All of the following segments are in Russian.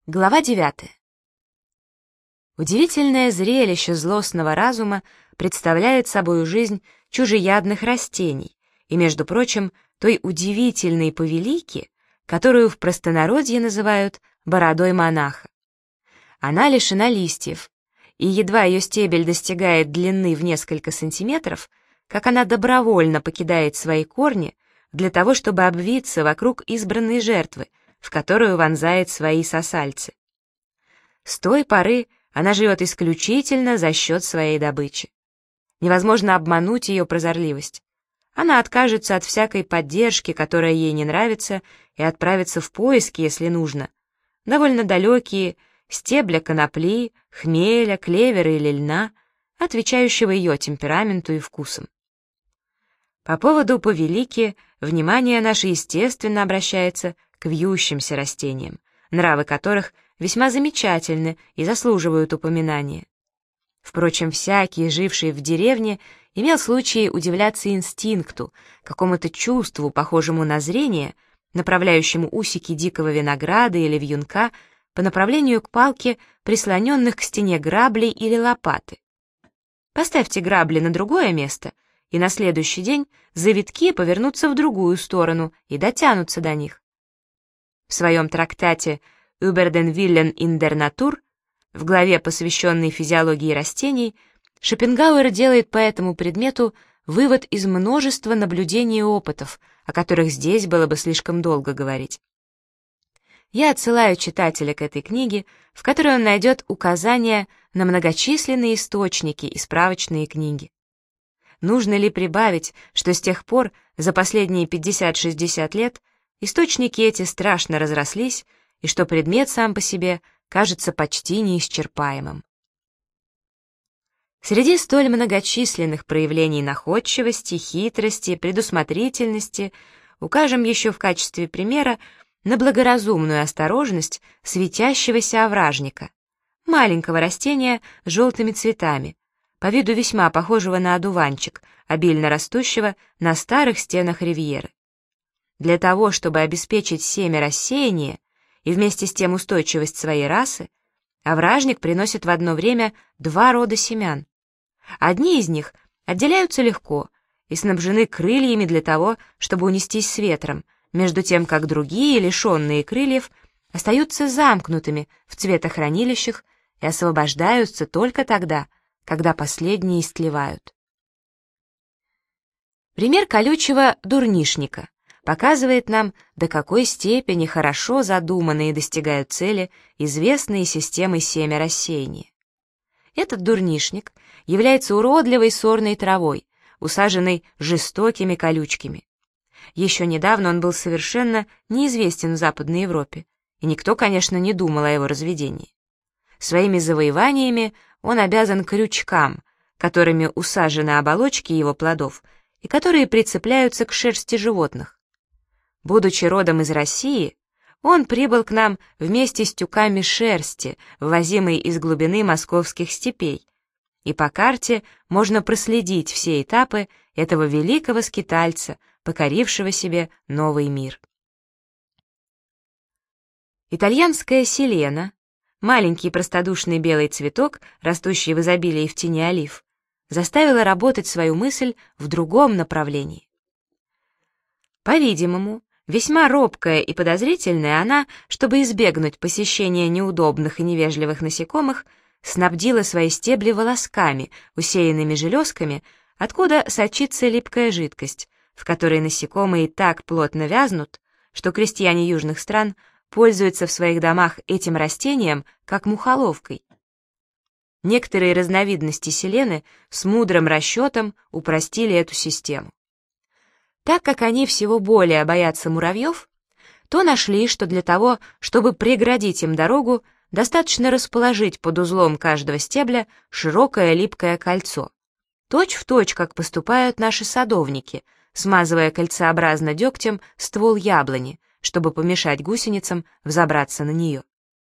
Глава 9. Удивительное зрелище злостного разума представляет собою жизнь чужеядных растений и, между прочим, той удивительной повелики, которую в простонародье называют бородой монаха. Она лишена листьев, и едва ее стебель достигает длины в несколько сантиметров, как она добровольно покидает свои корни для того, чтобы обвиться вокруг избранной жертвы, в которую вонзает свои сосальцы. С той поры она живет исключительно за счет своей добычи. Невозможно обмануть ее прозорливость. Она откажется от всякой поддержки, которая ей не нравится, и отправится в поиски, если нужно. Довольно далекие стебля конопли, хмеля, клевера или льна, отвечающего ее темпераменту и вкусам. По поводу повелики внимание наше естественно обращается к вьющимся растениям, нравы которых весьма замечательны и заслуживают упоминания. Впрочем, всякий, живший в деревне, имел случай удивляться инстинкту, какому-то чувству, похожему на зрение, направляющему усики дикого винограда или вьюнка по направлению к палке, прислоненных к стене граблей или лопаты. Поставьте грабли на другое место, и на следующий день завитки повернутся в другую сторону и дотянутся до них. В своем трактате «Über den Willen in der Natur», в главе, посвященной физиологии растений, Шопенгауэр делает по этому предмету вывод из множества наблюдений и опытов, о которых здесь было бы слишком долго говорить. Я отсылаю читателя к этой книге, в которой он найдет указания на многочисленные источники и справочные книги. Нужно ли прибавить, что с тех пор, за последние 50-60 лет, источники эти страшно разрослись, и что предмет сам по себе кажется почти неисчерпаемым. Среди столь многочисленных проявлений находчивости, хитрости, предусмотрительности укажем еще в качестве примера на благоразумную осторожность светящегося овражника, маленького растения с желтыми цветами, по виду весьма похожего на одуванчик, обильно растущего на старых стенах ривьеры. Для того, чтобы обеспечить семя рассеяния и вместе с тем устойчивость своей расы, овражник приносит в одно время два рода семян. Одни из них отделяются легко и снабжены крыльями для того, чтобы унестись с ветром, между тем как другие, лишенные крыльев, остаются замкнутыми в цветохранилищах и освобождаются только тогда, когда последние истлевают. Пример колючего дурнишника показывает нам, до какой степени хорошо задуманные достигают цели известные системы семя рассеяния. Этот дурнишник является уродливой сорной травой, усаженной жестокими колючками. Еще недавно он был совершенно неизвестен в Западной Европе, и никто, конечно, не думал о его разведении. Своими завоеваниями он обязан крючкам, которыми усажены оболочки его плодов и которые прицепляются к шерсти животных. Будучи родом из России, он прибыл к нам вместе с тюками шерсти, ввозимой из глубины московских степей, и по карте можно проследить все этапы этого великого скитальца, покорившего себе новый мир. Итальянская силена, маленький простодушный белый цветок, растущий в изобилии в тени олив, заставила работать свою мысль в другом направлении. По-видимому, весьма робкая и подозрительная она, чтобы избегнуть посещения неудобных и невежливых насекомых, снабдила свои стебли волосками, усеянными железками, откуда сочится липкая жидкость, в которой насекомые так плотно вязнут, что крестьяне южных стран пользуются в своих домах этим растением как мухоловкой. Некоторые разновидности силены с мудрым расчетом упростили эту систему. Так как они всего более боятся муравьев, то нашли, что для того, чтобы преградить им дорогу, достаточно расположить под узлом каждого стебля широкое липкое кольцо, точь-в-точь, как поступают наши садовники, смазывая кольцеобразно дегтем ствол яблони, чтобы помешать гусеницам взобраться на нее.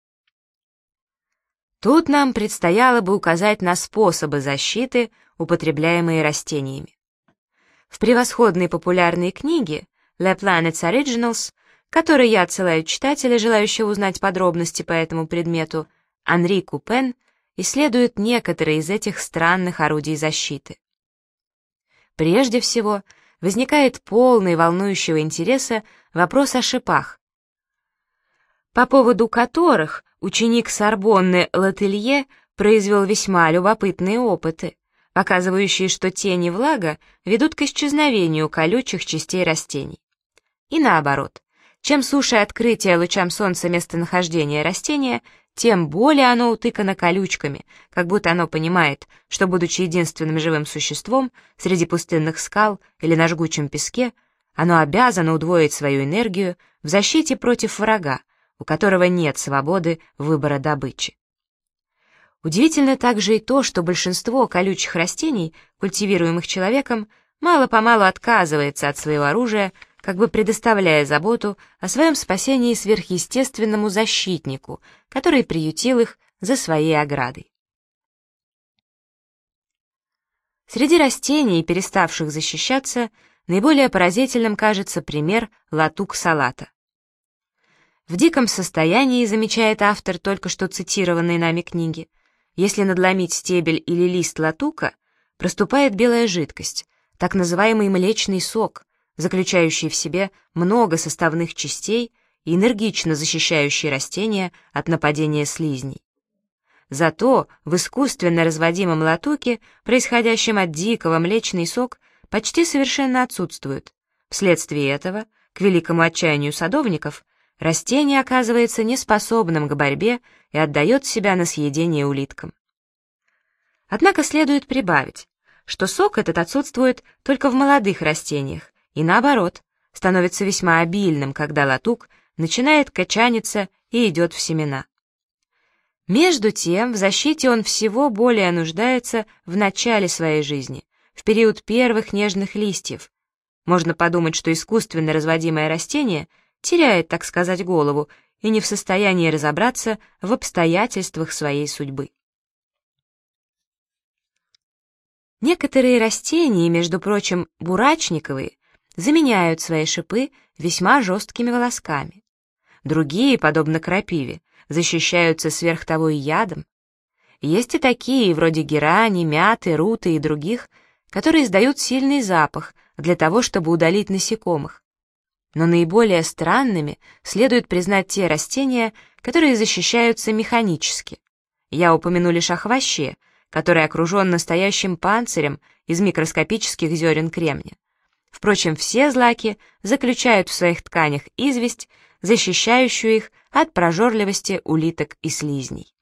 Тут нам предстояло бы указать на способы защиты, употребляемые растениями. В превосходной популярной книге «The Planet's Originals» которой я отсылаю читателя, желающего узнать подробности по этому предмету, Анри Купен исследует некоторые из этих странных орудий защиты. Прежде всего, возникает полный волнующего интереса вопрос о шипах, по поводу которых ученик Сорбонны Летелье произвел весьма любопытные опыты, показывающие, что тень и влага ведут к исчезновению колючих частей растений. И наоборот, чем суше открытие лучам солнца местонахождения растения, тем более оно утыкано колючками, как будто оно понимает, что, будучи единственным живым существом среди пустынных скал или на жгучем песке, оно обязано удвоить свою энергию в защите против врага, у которого нет свободы выбора добычи. Удивительно также и то, что большинство колючих растений, культивируемых человеком, мало-помалу отказывается от своего оружия, как бы предоставляя заботу о своем спасении сверхъестественному защитнику, который приютил их за своей оградой. Среди растений, переставших защищаться, наиболее поразительным кажется пример латук-салата. В диком состоянии, замечает автор только что цитированной нами книги, если надломить стебель или лист латука, проступает белая жидкость, так называемый млечный сок, заключающий в себе много составных частей и энергично защищающий растения от нападения слизней. Зато в искусственно разводимом латуке, происходящем от дикого, млечный сок почти совершенно отсутствует. Вследствие этого, к великому отчаянию садовников, растение оказывается неспособным к борьбе и отдает себя на съедение улиткам. Однако следует прибавить, что сок этот отсутствует только в молодых растениях, и наоборот, становится весьма обильным, когда латук начинает качаниться и идет в семена. Между тем, в защите он всего более нуждается в начале своей жизни, в период первых нежных листьев. Можно подумать, что искусственно разводимое растение теряет, так сказать, голову и не в состоянии разобраться в обстоятельствах своей судьбы. Некоторые растения, между прочим, бурачниковые, заменяют свои шипы весьма жесткими волосками. Другие, подобно крапиве, защищаются сверх того и ядом. Есть и такие, вроде герани, мяты, руты и других, которые издают сильный запах для того, чтобы удалить насекомых. Но наиболее странными следует признать те растения, которые защищаются механически. Я упомяну лишь о хвоще, который окружен настоящим панцирем из микроскопических зерен кремния. Впрочем, все злаки заключают в своих тканях известь, защищающую их от прожорливости улиток и слизней.